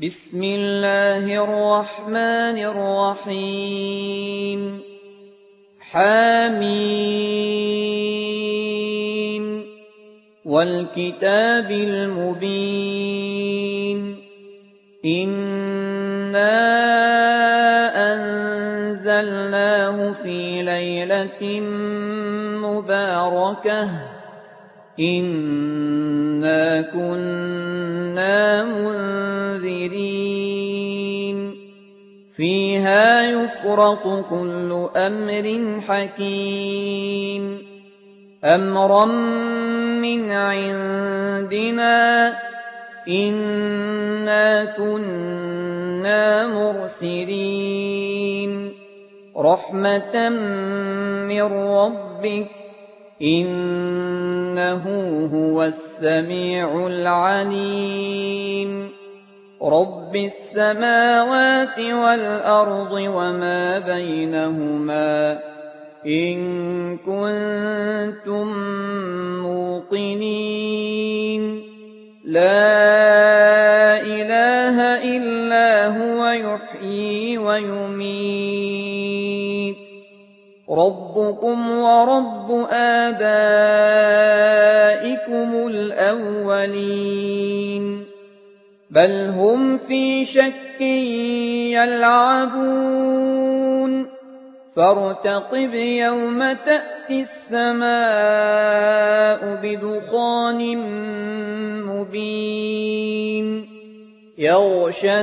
بسم الله الرحمن الرحيم حميم والكتاب المبين إنا أنزلناه في ليلة مباركة إنا كنا منذرين فيها يفرق كل أمر حكيم أمرا من عندنا إنا كنا مرسلين رحمة من ربك إنه هو السميع العليم رب السماوات والأرض وما بينهما إن كنتم موقنين لا إله إلا هو يحيي ويميت ربكم ورب آبائكم الأولين بل هم في شك يلعبون فارتقب يوم تأتي السماء بدخان مبين يغشى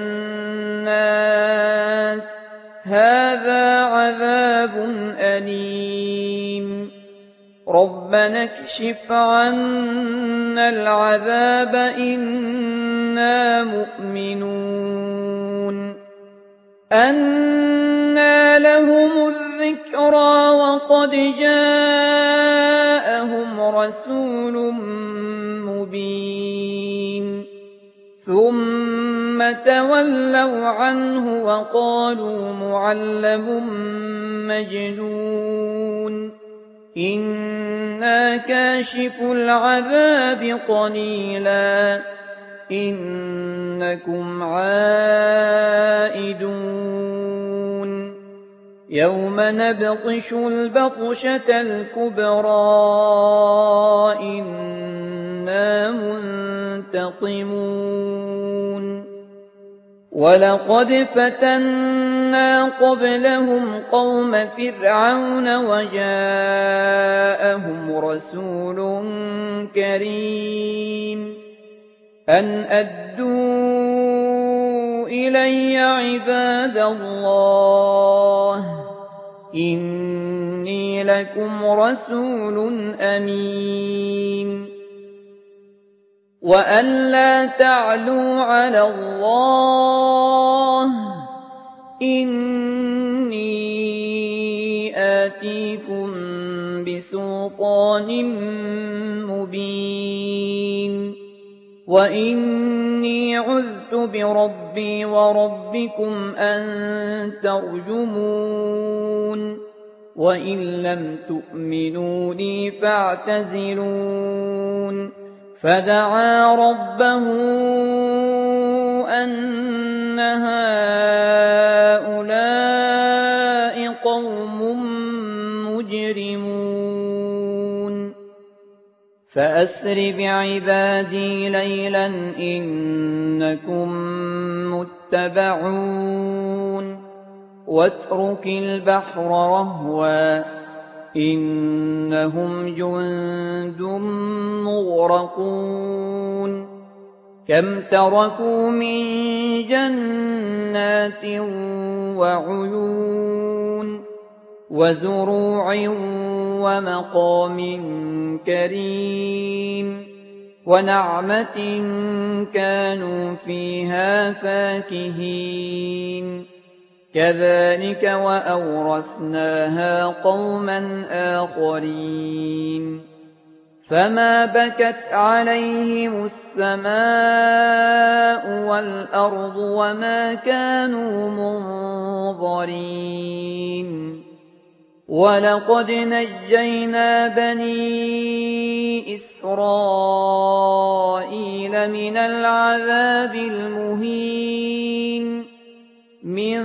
الناس هذا عذاب أليم ربنا اكشف عنا العذاب إنا مؤمنون أنى لهم الذكرى وقد جاءهم رسول مبين ثم تولوا عنه وقالوا معلم مجنون إنا كاشف العذاب قليلا إنكم عائدون يوم نبطش البطشة الكبرى إنا منتقمون ولقد فتنا قبلهم قوم فرعون وجاءهم رسول كريم أن أدوا إلي عباد الله إني لكم رسول أمين وأن لا تعلوا على الله إني آتيكم بسلطان مبين وإني عذت بربي وربكم أن ترجمون وإن لم تؤمنوا لي فاعتزلون فدعا ربه أن هؤلاء قوم مجرمون فأسر بعبادي ليلا إنكم متبعون واترك البحر رهوا إنهم جند مغرقون كم تركوا من جنات وعيون وزروع ومقام كريم ونعمة كانوا فيها فاكهين كذلك وأورثناها قوما آخرين فما بكت عليهم السماء والأرض وما كانوا منظرين وَلَقَدْ نَجَّيْنَا بَنِي إِسْرَائِيلَ مِنَ الْعَذَابِ الْمُهِينِ مِنْ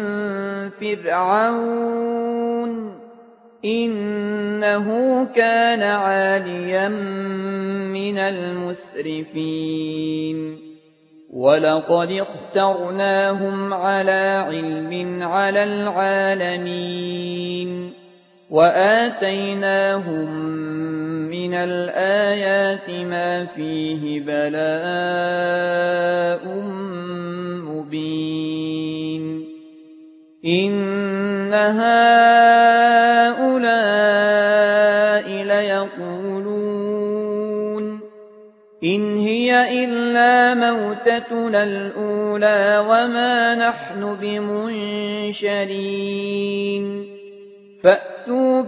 فِرْعَوْنَ إِنَّهُ كَانَ عَالِيًا مِنَ الْمُسْرِفِينَ وَلَقَدِ اخْتَرْنَاهُمْ عَلَى عِلْمٍ عَلَى الْعَالَمِينَ وَآتَيْنَاهُمْ مِنَ الْآيَاتِ مَا فِيهِ بَلَاءٌ مُبِينٌ إِنَّ هَٰؤُلَاءِ لَيَقُولُونَ إِنْ هِيَ إِلَّا مَوْتَتُنَا الْأُولَىٰ وَمَا نَحْنُ بِمُنشَرِينَ فَأْتُوا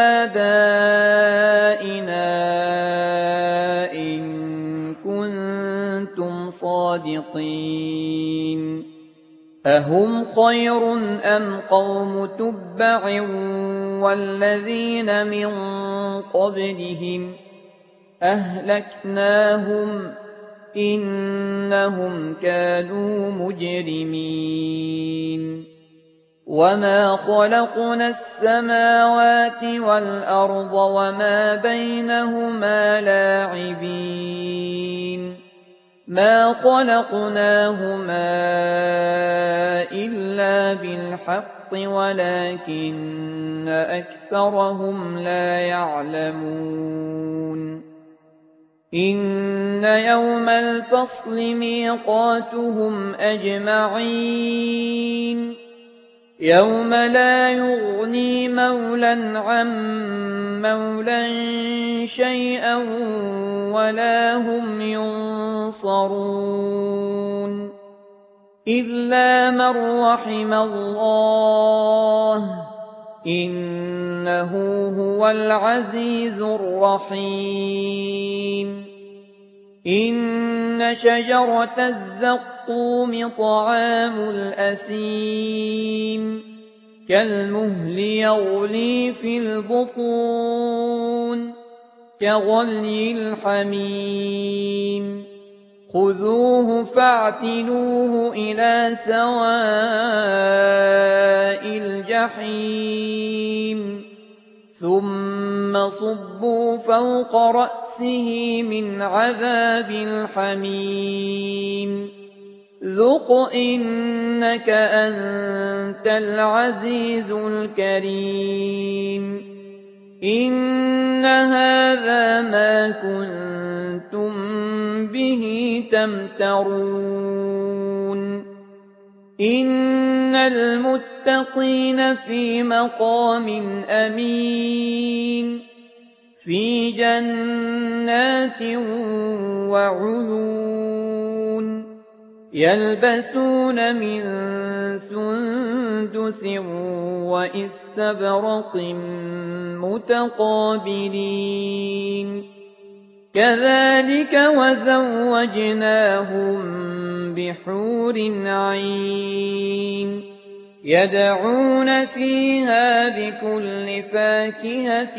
بِآبَائِنَا إِن كُنتُمْ صَادِقِينَ أَهُمْ خَيْرٌ أَمْ قَوْمُ تُبَّعٍ وَالَّذِينَ مِن قَبْلِهِمْ أَهْلَكْنَاهُمْ إِنَّهُمْ كَانُوا مُجْرِمِينَ وَمَا خَلَقْنَا السَّمَاوَاتِ وَالْأَرْضَ وَمَا بَيْنَهُمَا لَاعِبِينَ مَا خَلَقْنَاهُمَا إِلَّا بِالْحَقِّ وَلَكِنَّ أَكْثَرَهُمْ لَا يَعْلَمُونَ إِنَّ يَوْمَ الْفَصْلِ مِيقَاتُهُمْ أَجْمَعِينَ يَوْمَ لَا يُغْنِي مَوْلًى عَن مَّوْلًى شَيْئًا وَلَا هُمْ يُنصَرُونَ إِلَّا مَن رَّحِمَ اللَّهُ إِنَّهُ هُوَ الْعَزِيزُ الرَّحِيمُ إِنَّ شَجَرَتَ الزَّقُّومِ طَعَامُ الْأَثِيمِ كَالْمُهْلِ يَغْلِي فِي الْبُطُونِ كَغَلْيِ الْحَمِيمِ خُذُوهُ فَاعْتِلُوهُ إِلَىٰ سَوَاءِ الْجَحِيمِ ثُمَّ صُبُّوا فَوْقَ رَأْسِهِ مِنْ عَذَابِ الْحَمِيمِ ذُقْ إِنَّكَ أَنتَ الْعَزِيزُ الْكَرِيمُ إِنَّ هَٰذَا مَا كُنتُم بِهِ تَمْتَرُونَ إِنَّ الْمُتَّقِينَ فِي مَقَامٍ أَمِينٍ فِي جَنَّاتٍ وَعُيُونٍ يَلْبَسُونَ مِن سُندُسٍ وَإِسْتَبْرَقٍ مُّتَقَابِلِينَ كَذَٰلِكَ وَزَوَّجْنَاهُم بِحُورٍ عِينٍ يَدْعُونَ فِيهَا بِكُلِّ فَاكِهَةٍ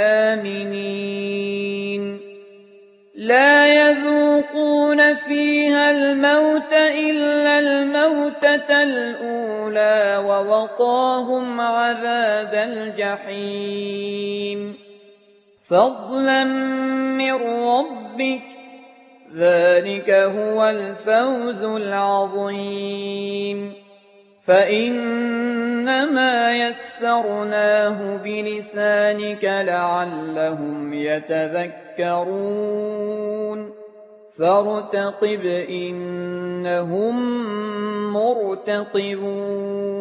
آمِنِينَ لَا يَذُوقُونَ فِيهَا الْمَوْتَ إِلَّا الْمَوْتَةَ الْأُولَىٰ وَوَقَاهُمْ عَذَابَ الْجَحِيمِ فَضْلًا مِّن رَّبِّكَ ذَٰلِكَ هُوَ الْفَوْزُ الْعَظِيمُ فَإِنَّمَا يَسَّرْنَاهُ بِلِسَانِكَ لَعَلَّهُمْ يَتَذَكَّرُونَ فَارْتَقِبْ إِنَّهُم مُّرْتَقِبُونَ